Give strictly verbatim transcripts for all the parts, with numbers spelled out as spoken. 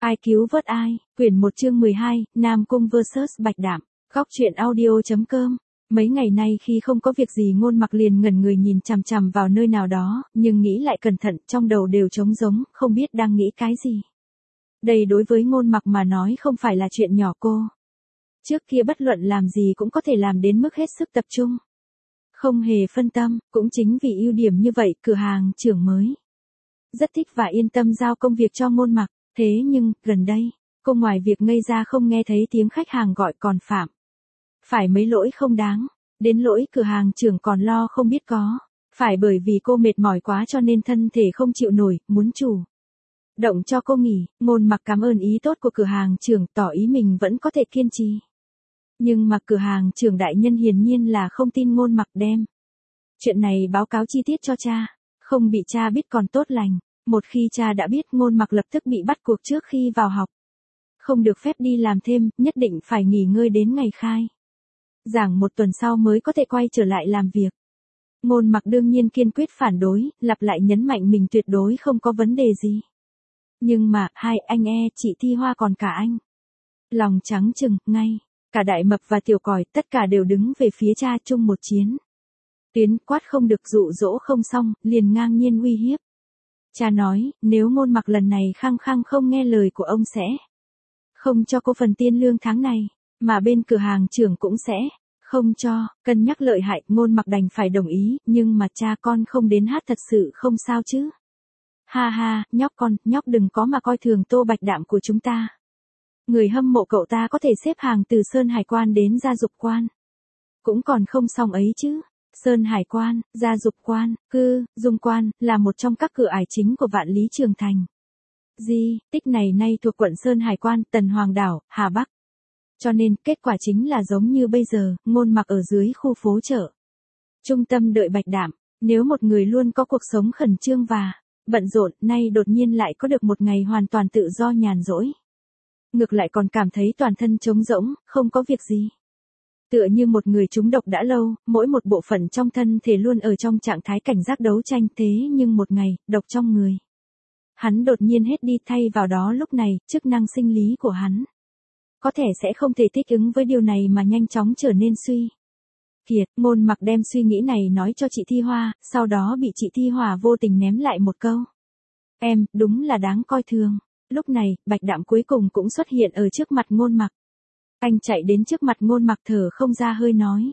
Ai cứu vớt ai, quyển một chương mười hai, Nam Cung versus Bạch Đạm, góc truyện audio.com. Mấy ngày nay khi không có việc gì Ngôn Mặc liền ngẩn người nhìn chằm chằm vào nơi nào đó, nhưng nghĩ lại cẩn thận, trong đầu đều trống rỗng, không biết đang nghĩ cái gì. Đây đối với Ngôn Mặc mà nói không phải là chuyện nhỏ cô. Trước kia bất luận làm gì cũng có thể làm đến mức hết sức tập trung. Không hề phân tâm, cũng chính vì ưu điểm như vậy cửa hàng trưởng mới rất thích và yên tâm giao công việc cho Ngôn Mặc. Thế nhưng, gần đây, cô ngoài việc ngây ra không nghe thấy tiếng khách hàng gọi còn phạm phải mấy lỗi không đáng, đến lỗi cửa hàng trưởng còn lo không biết có phải bởi vì cô mệt mỏi quá cho nên thân thể không chịu nổi, muốn chủ động cho cô nghỉ. Ngôn Mặc cảm ơn ý tốt của cửa hàng trưởng, tỏ ý mình vẫn có thể kiên trì. Nhưng mà cửa hàng trưởng đại nhân hiển nhiên là không tin Ngôn Mặc đem chuyện này báo cáo chi tiết cho cha, không bị cha biết còn tốt lành. Một khi cha đã biết, Ngôn Mặc lập tức bị bắt cuộc trước khi vào học. Không được phép đi làm thêm, nhất định phải nghỉ ngơi đến ngày khai giảng một tuần sau mới có thể quay trở lại làm việc. Ngôn Mặc đương nhiên kiên quyết phản đối, lặp lại nhấn mạnh mình tuyệt đối không có vấn đề gì. Nhưng mà, hai anh e, chị Thi Hoa còn cả anh. Lòng trắng trừng, ngay, cả Đại Mập và Tiểu Còi, tất cả đều đứng về phía cha chung một chiến tuyến, quát không được dụ dỗ không xong, liền ngang nhiên uy hiếp. Cha nói, nếu Ngôn Mặc lần này khăng khăng không nghe lời của ông sẽ không cho cô phần tiền lương tháng này, mà bên cửa hàng trưởng cũng sẽ không cho. Cân nhắc lợi hại, Ngôn Mặc đành phải đồng ý, nhưng mà cha con không đến hát thật sự không sao chứ. Ha ha, nhóc con, nhóc đừng có mà coi thường Tô Bạch Đạm của chúng ta. Người hâm mộ cậu ta có thể xếp hàng từ Sơn Hải Quan đến Gia Dục Quan. Cũng còn không xong ấy chứ. Sơn Hải Quan, Gia Dục Quan, Cư, Dung Quan, là một trong các cửa ải chính của Vạn Lý Trường Thành. Di tích này nay thuộc quận Sơn Hải Quan, Tần Hoàng Đảo, Hà Bắc. Cho nên, kết quả chính là giống như bây giờ, Ngôn Mặc ở dưới khu phố chợ trung tâm đợi Bạch Đạm. Nếu một người luôn có cuộc sống khẩn trương và bận rộn, nay đột nhiên lại có được một ngày hoàn toàn tự do nhàn rỗi, ngược lại còn cảm thấy toàn thân trống rỗng, không có việc gì. Tựa như một người trúng độc đã lâu, mỗi một bộ phận trong thân thể luôn ở trong trạng thái cảnh giác đấu tranh, thế nhưng một ngày, độc trong người hắn đột nhiên hết đi, thay vào đó lúc này, chức năng sinh lý của hắn có thể sẽ không thể thích ứng với điều này mà nhanh chóng trở nên suy kiệt. Ngôn Mặc đem suy nghĩ này nói cho chị Thi Hoa, sau đó bị chị Thi Hoa vô tình ném lại một câu. Em, đúng là đáng coi thường. Lúc này, Bạch Đạm cuối cùng cũng xuất hiện ở trước mặt Ngôn Mặc. Anh chạy đến trước mặt Ngôn Mặc thở không ra hơi nói.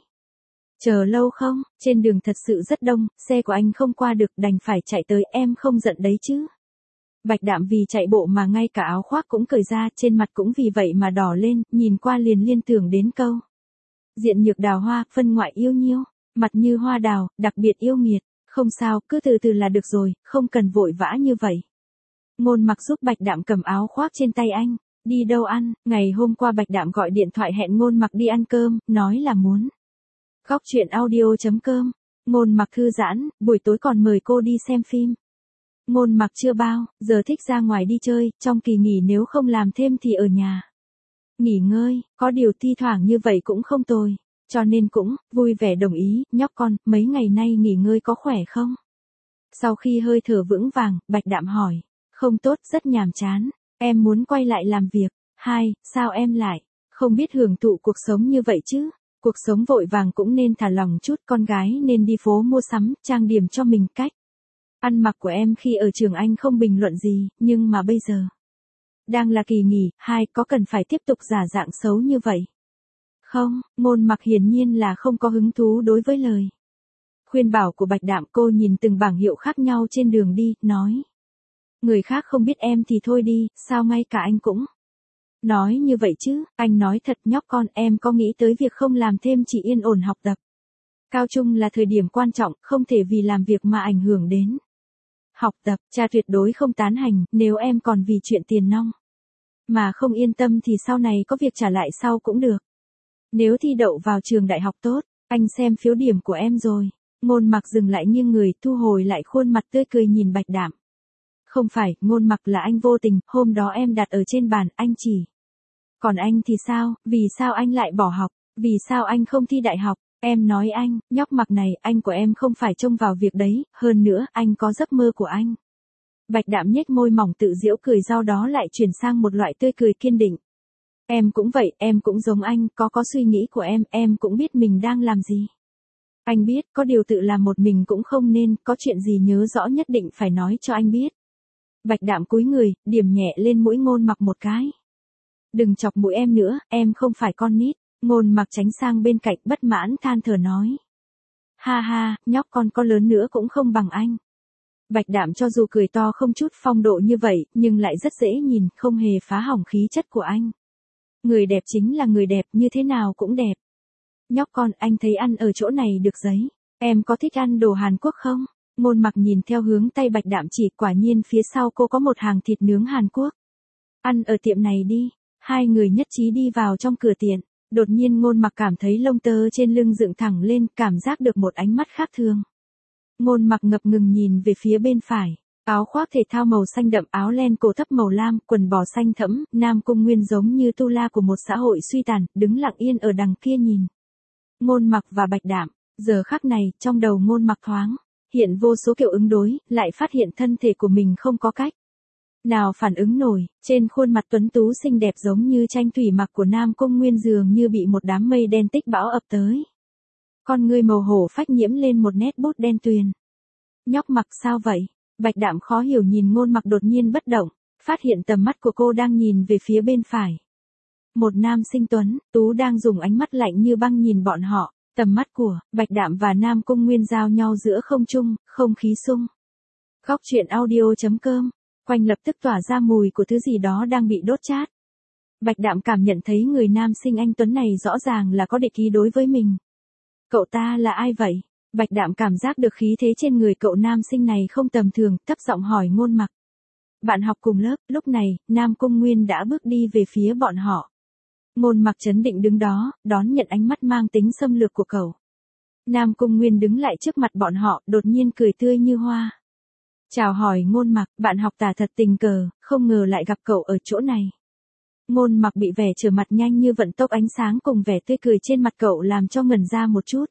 Chờ lâu không, trên đường thật sự rất đông, xe của anh không qua được, đành phải chạy tới, em không giận đấy chứ. Bạch Đạm vì chạy bộ mà ngay cả áo khoác cũng cởi ra, trên mặt cũng vì vậy mà đỏ lên, nhìn qua liền liên tưởng đến câu. Diện nhược đào hoa, phân ngoại yêu nhiêu, mặt như hoa đào, đặc biệt yêu nghiệt. Không sao, cứ từ từ là được rồi, không cần vội vã như vậy. Ngôn Mặc giúp Bạch Đạm cầm áo khoác trên tay anh. Đi đâu ăn? Ngày hôm qua Bạch Đạm gọi điện thoại hẹn Ngôn Mặc đi ăn cơm, nói là muốn. Góc truyện audio.com. Ngôn Mặc thư giãn, buổi tối còn mời cô đi xem phim. Ngôn Mặc chưa bao giờ thích ra ngoài đi chơi, trong kỳ nghỉ nếu không làm thêm thì ở nhà nghỉ ngơi, có điều thi thoảng như vậy cũng không tồi. Cho nên cũng vui vẻ đồng ý. Nhóc con, mấy ngày nay nghỉ ngơi có khỏe không? Sau khi hơi thở vững vàng, Bạch Đạm hỏi. Không tốt, rất nhàm chán. Em muốn quay lại làm việc. Hai, sao em lại không biết hưởng thụ cuộc sống như vậy chứ? Cuộc sống vội vàng cũng nên thả lỏng chút, con gái nên đi phố mua sắm, trang điểm cho mình. Cách ăn mặc của em khi ở trường anh không bình luận gì, nhưng mà bây giờ đang là kỳ nghỉ. Hai, có cần phải tiếp tục giả dạng xấu như vậy không? Ngôn Mặc hiển nhiên là không có hứng thú đối với lời khuyên bảo của Bạch Đạm. Cô nhìn từng bảng hiệu khác nhau trên đường đi, nói. Người khác không biết em thì thôi đi, sao ngay cả anh cũng nói như vậy chứ? Anh nói thật, nhóc con, em có nghĩ tới việc không làm thêm chỉ yên ổn học tập? Cao trung là thời điểm quan trọng, không thể vì làm việc mà ảnh hưởng đến học tập. Cha tuyệt đối không tán thành, nếu em còn vì chuyện tiền nong mà không yên tâm thì sau này có việc trả lại sau cũng được. Nếu thi đậu vào trường đại học tốt, anh xem phiếu điểm của em rồi. Ngôn Mặc dừng lại nghiêng người, thu hồi lại khuôn mặt tươi cười nhìn Bạch Đạm. Không phải, Ngôn Mặc, là anh vô tình, hôm đó em đặt ở trên bàn, anh chỉ. Còn anh thì sao, vì sao anh lại bỏ học, vì sao anh không thi đại học? Em nói anh, nhóc Mặc này, anh của em không phải trông vào việc đấy, hơn nữa, anh có giấc mơ của anh. Bạch Đạm nhếch môi mỏng tự giễu cười, sau đó lại chuyển sang một loại tươi cười kiên định. Em cũng vậy, em cũng giống anh, có có suy nghĩ của em, em cũng biết mình đang làm gì. Anh biết, có điều tự làm một mình cũng không nên, có chuyện gì nhớ rõ nhất định phải nói cho anh biết. Bạch Đạm cúi người, điểm nhẹ lên mũi Ngôn Mặc một cái. Đừng chọc mũi em nữa, em không phải con nít. Ngôn Mặc tránh sang bên cạnh bất mãn than thở nói. Ha ha, nhóc con có lớn nữa cũng không bằng anh. Bạch Đạm cho dù cười to không chút phong độ như vậy, nhưng lại rất dễ nhìn, không hề phá hỏng khí chất của anh. Người đẹp chính là người đẹp, như thế nào cũng đẹp. Nhóc con, anh thấy ăn ở chỗ này được giấy. Em có thích ăn đồ Hàn Quốc không? Ngôn Mặc nhìn theo hướng tay Bạch Đạm chỉ, quả nhiên phía sau cô có một hàng thịt nướng Hàn Quốc. Ăn ở tiệm này đi. Hai người nhất trí đi vào trong cửa tiệm. Đột nhiên Ngôn Mặc cảm thấy lông tơ trên lưng dựng thẳng lên, cảm giác được một ánh mắt khác thường. Ngôn Mặc ngập ngừng nhìn về phía bên phải. Áo khoác thể thao màu xanh đậm, áo len cổ thấp màu lam, quần bò xanh thẫm, Nam Cung Nguyên giống như tu la của một xã hội suy tàn, đứng lặng yên ở đằng kia nhìn. Ngôn Mặc và Bạch Đạm, giờ khắc này, trong đầu Ngôn Mặc thoáng hiện vô số kiểu ứng đối, lại phát hiện thân thể của mình không có cách nào phản ứng nổi, trên khuôn mặt tuấn tú xinh đẹp giống như tranh thủy mặc của Nam Cung Nguyên dường như bị một đám mây đen tích bão ập tới. Con ngươi màu hổ phách nhiễm lên một nét bút đen tuyền. Nhóc Mặc sao vậy? Bạch Đạm khó hiểu nhìn Ngôn Mặc đột nhiên bất động, phát hiện tầm mắt của cô đang nhìn về phía bên phải. Một nam sinh tuấn tú đang dùng ánh mắt lạnh như băng nhìn bọn họ, tầm mắt của Bạch Đạm và Nam Cung Nguyên giao nhau giữa không trung, không khí sung. Góc truyện audio chấm com, quanh lập tức tỏa ra mùi của thứ gì đó đang bị đốt chát. Bạch Đạm cảm nhận thấy người nam sinh anh tuấn này rõ ràng là có địch ý đối với mình. Cậu ta là ai vậy? Bạch Đạm cảm giác được khí thế trên người cậu nam sinh này không tầm thường, thấp giọng hỏi Ngôn Mặc. Bạn học cùng lớp, lúc này, Nam Cung Nguyên đã bước đi về phía bọn họ. Ngôn Mặc trấn định đứng đó, đón nhận ánh mắt mang tính xâm lược của cậu. Nam Cung Nguyên đứng lại trước mặt bọn họ, đột nhiên cười tươi như hoa. Chào hỏi Ngôn Mặc, bạn học tả thật tình cờ, không ngờ lại gặp cậu ở chỗ này. Ngôn Mặc bị vẻ trở mặt nhanh như vận tốc ánh sáng cùng vẻ tươi cười trên mặt cậu làm cho ngẩn ra một chút.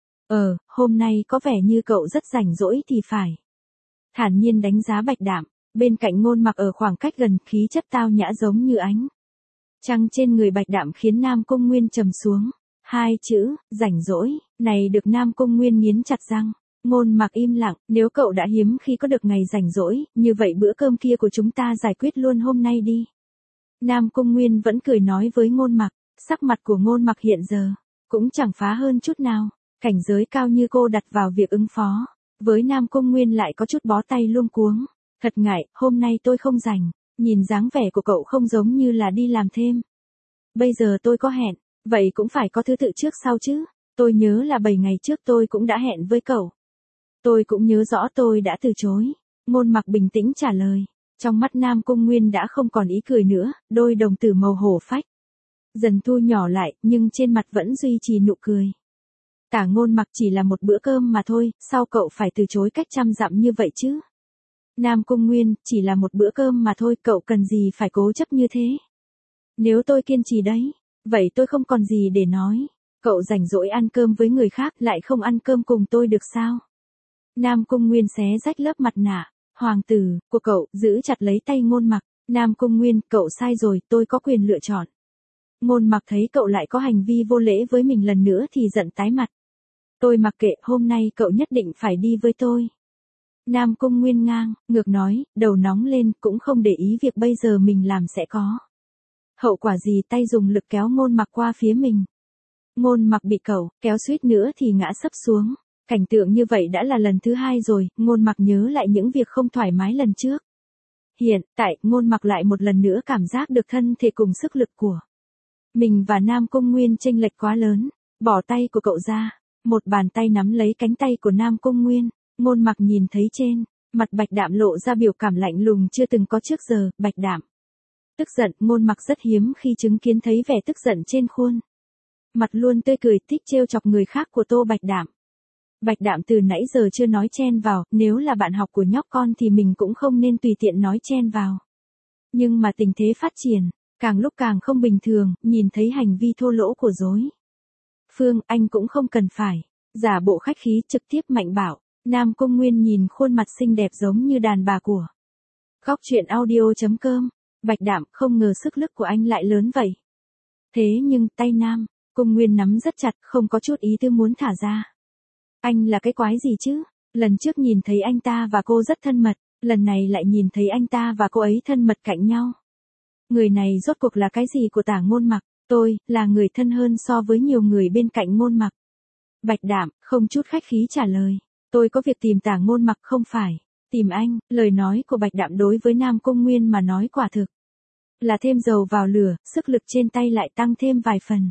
Ờ, hôm nay có vẻ như cậu rất rảnh rỗi thì phải. Thản nhiên đánh giá Bạch Đạm, bên cạnh Ngôn Mặc ở khoảng cách gần, khí chất tao nhã giống như ánh trăng trên người Bạch Đạm khiến Nam Cung Nguyên trầm xuống. Hai chữ, rảnh rỗi, này được Nam Cung Nguyên nghiến chặt răng. Ngôn Mặc im lặng, nếu cậu đã hiếm khi có được ngày rảnh rỗi, như vậy bữa cơm kia của chúng ta giải quyết luôn hôm nay đi. Nam Cung Nguyên vẫn cười nói với Ngôn Mặc, sắc mặt của Ngôn Mặc hiện giờ cũng chẳng phá hơn chút nào. Cảnh giới cao như cô đặt vào việc ứng phó với Nam Cung Nguyên lại có chút bó tay luống cuống. Thật ngại, hôm nay tôi không rảnh. Nhìn dáng vẻ của cậu không giống như là đi làm thêm. Bây giờ tôi có hẹn, vậy cũng phải có thứ tự trước sau chứ. Tôi nhớ là bảy ngày trước tôi cũng đã hẹn với cậu. Tôi cũng nhớ rõ tôi đã từ chối. Ngôn Mặc bình tĩnh trả lời. Trong mắt Nam Cung Nguyên đã không còn ý cười nữa, đôi đồng tử màu hổ phách dần thu nhỏ lại, nhưng trên mặt vẫn duy trì nụ cười. Tả Ngôn Mặc chỉ là một bữa cơm mà thôi, sao cậu phải từ chối cách trăm dặm như vậy chứ? Nam Cung Nguyên, chỉ là một bữa cơm mà thôi, cậu cần gì phải cố chấp như thế? Nếu tôi kiên trì đấy, vậy tôi không còn gì để nói. Cậu rảnh rỗi ăn cơm với người khác lại không ăn cơm cùng tôi được sao? Nam Cung Nguyên xé rách lớp mặt nạ hoàng tử của cậu, giữ chặt lấy tay Ngôn Mặc. Nam Cung Nguyên, cậu sai rồi, tôi có quyền lựa chọn. Ngôn Mặc thấy cậu lại có hành vi vô lễ với mình lần nữa thì giận tái mặt. Tôi mặc kệ, hôm nay cậu nhất định phải đi với tôi. Nam Cung Nguyên ngang, ngược nói, đầu nóng lên, cũng không để ý việc bây giờ mình làm sẽ có hậu quả gì, tay dùng lực kéo Ngôn Mặc qua phía mình. Ngôn Mặc bị cậu kéo suýt nữa thì ngã sấp xuống. Cảnh tượng như vậy đã là lần thứ hai rồi, Ngôn Mặc nhớ lại những việc không thoải mái lần trước. Hiện tại, Ngôn Mặc lại một lần nữa cảm giác được thân thể cùng sức lực của mình và Nam Cung Nguyên chênh lệch quá lớn. Bỏ tay của cậu ra, một bàn tay nắm lấy cánh tay của Nam Cung Nguyên. Ngôn Mặc nhìn thấy trên mặt Bạch Đạm lộ ra biểu cảm lạnh lùng chưa từng có trước giờ. Bạch Đạm tức giận, Ngôn Mặc rất hiếm khi chứng kiến thấy vẻ tức giận trên khuôn mặt luôn tươi cười, thích trêu chọc người khác của Tô Bạch Đạm. Bạch Đạm từ nãy giờ chưa nói chen vào, nếu là bạn học của nhóc con thì mình cũng không nên tùy tiện nói chen vào. Nhưng mà tình thế phát triển càng lúc càng không bình thường, nhìn thấy hành vi thô lỗ của Dối Phương, anh cũng không cần phải giả bộ khách khí, trực tiếp mạnh bảo. Nam Cung Nguyên nhìn khuôn mặt xinh đẹp giống như đàn bà của Góc truyện audio.com. Bạch Đạm, không ngờ sức lực của anh lại lớn vậy. Thế nhưng tay Nam Cung Nguyên nắm rất chặt, không có chút ý tư muốn thả ra. Anh là cái quái gì chứ? Lần trước nhìn thấy anh ta và cô rất thân mật, lần này lại nhìn thấy anh ta và cô ấy thân mật cạnh nhau. Người này rốt cuộc là cái gì của Tả Ngôn Mặc? Tôi là người thân hơn so với nhiều người bên cạnh Ngôn Mặc. Bạch Đạm không chút khách khí trả lời. Tôi có việc tìm Tả Ngôn Mặc không phải tìm anh. Lời nói của Bạch Đạm đối với Nam Cung Nguyên mà nói quả thực là thêm dầu vào lửa, sức lực trên tay lại tăng thêm vài phần.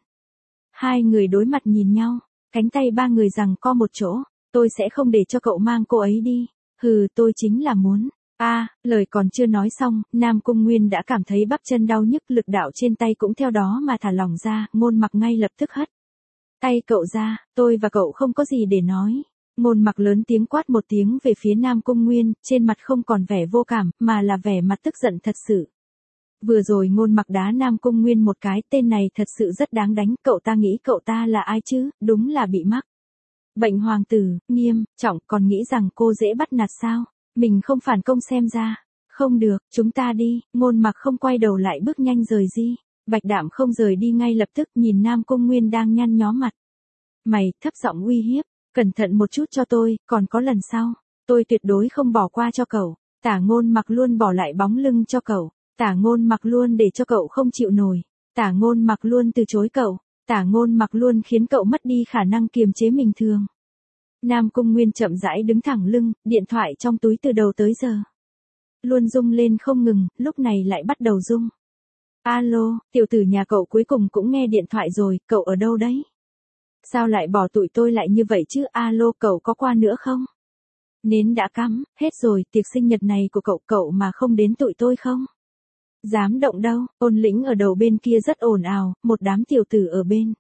Hai người đối mặt nhìn nhau, cánh tay ba người giằng co một chỗ. Tôi sẽ không để cho cậu mang cô ấy đi. Hừ, tôi chính là muốn. A, à, lời còn chưa nói xong, Nam Cung Nguyên đã cảm thấy bắp chân đau nhức, lực đạo trên tay cũng theo đó mà thả lỏng ra. Ngôn Mặc ngay lập tức hất tay cậu ra. Tôi và cậu không có gì để nói. Ngôn Mặc lớn tiếng quát một tiếng về phía Nam Cung Nguyên, trên mặt không còn vẻ vô cảm, mà là vẻ mặt tức giận thật sự. Vừa rồi Ngôn Mặc đá Nam Cung Nguyên một cái, tên này thật sự rất đáng đánh. Cậu ta nghĩ cậu ta là ai chứ? Đúng là bị mắc bệnh hoàng tử, nghiêm trọng, còn nghĩ rằng cô dễ bắt nạt sao? Mình không phản công xem ra. Không được, chúng ta đi. Ngôn Mặc không quay đầu lại bước nhanh rời đi. Bạch Đạm không rời đi ngay lập tức, nhìn Nam Cung Nguyên đang nhăn nhó mặt mày, thấp giọng uy hiếp. Cẩn thận một chút cho tôi, còn có lần sau, tôi tuyệt đối không bỏ qua cho cậu. Tả Ngôn Mặc luôn bỏ lại bóng lưng cho cậu. Tả Ngôn Mặc luôn để cho cậu không chịu nổi. Tả Ngôn Mặc luôn từ chối cậu. Tả Ngôn Mặc luôn khiến cậu mất đi khả năng kiềm chế mình thường. Nam Cung Nguyên chậm rãi đứng thẳng lưng, điện thoại trong túi từ đầu tới giờ luôn rung lên không ngừng, lúc này lại bắt đầu rung. Alo, tiểu tử nhà cậu cuối cùng cũng nghe điện thoại rồi, cậu ở đâu đấy? Sao lại bỏ tụi tôi lại như vậy chứ? Alo, cậu có qua nữa không? Nến đã cắm, hết rồi, tiệc sinh nhật này của cậu, cậu mà không đến tụi tôi không dám động đâu. Ôn Lĩnh ở đầu bên kia rất ồn ào, một đám tiểu tử ở bên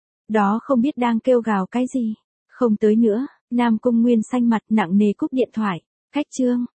đó không biết đang kêu gào cái gì. Không tới nữa. Nam Cung Nguyên xanh mặt nặng nề cúp điện thoại. Cách chương.